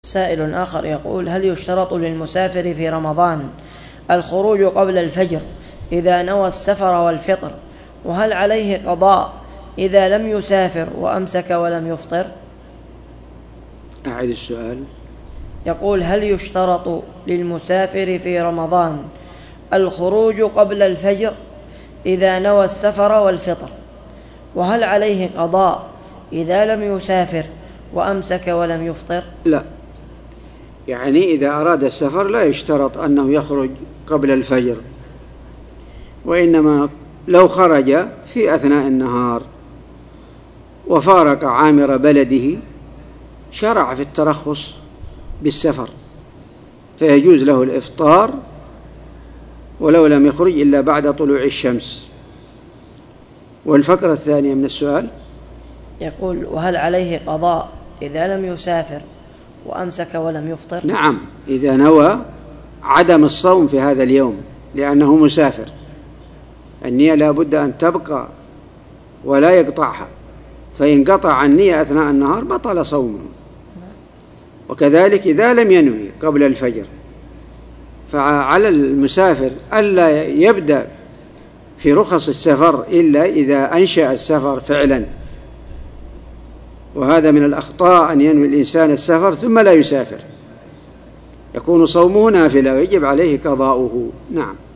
سائل آخر يقول: هل يشترط للمسافر في رمضان الخروج قبل الفجر إذا نوى السفر والفطر؟ وهل عليه قضاء إذا لم يسافر وأمسك ولم يفطر؟ أعيد السؤال. يقول: هل يشترط للمسافر في رمضان الخروج قبل الفجر إذا نوى السفر والفطر؟ وهل عليه قضاء إذا لم يسافر وأمسك ولم يفطر؟ لا، يعني إذا أراد السفر لا يشترط أنه يخرج قبل الفجر، وإنما لو خرج في أثناء النهار وفارق عامر بلده شرع في الترخص بالسفر، فيجوز له الإفطار ولو لم يخرج إلا بعد طلوع الشمس. والفقرة الثانية من السؤال يقول: وهل عليه قضاء إذا لم يسافر وأمسك ولم يفطر؟ نعم، إذا نوى عدم الصوم في هذا اليوم لأنه مسافر، النية لا بد أن تبقى ولا يقطعها، فإن قطع النية أثناء النهار بطل صومه. وكذلك إذا لم ينوي قبل الفجر، فعلى المسافر ألا يبدأ في رخص السفر إلا إذا أنشأ السفر فعلا، وهذا من الأخطاء أن ينوي الإنسان السفر ثم لا يسافر، يكون صومه نافلة ويجب عليه قضاؤه. نعم.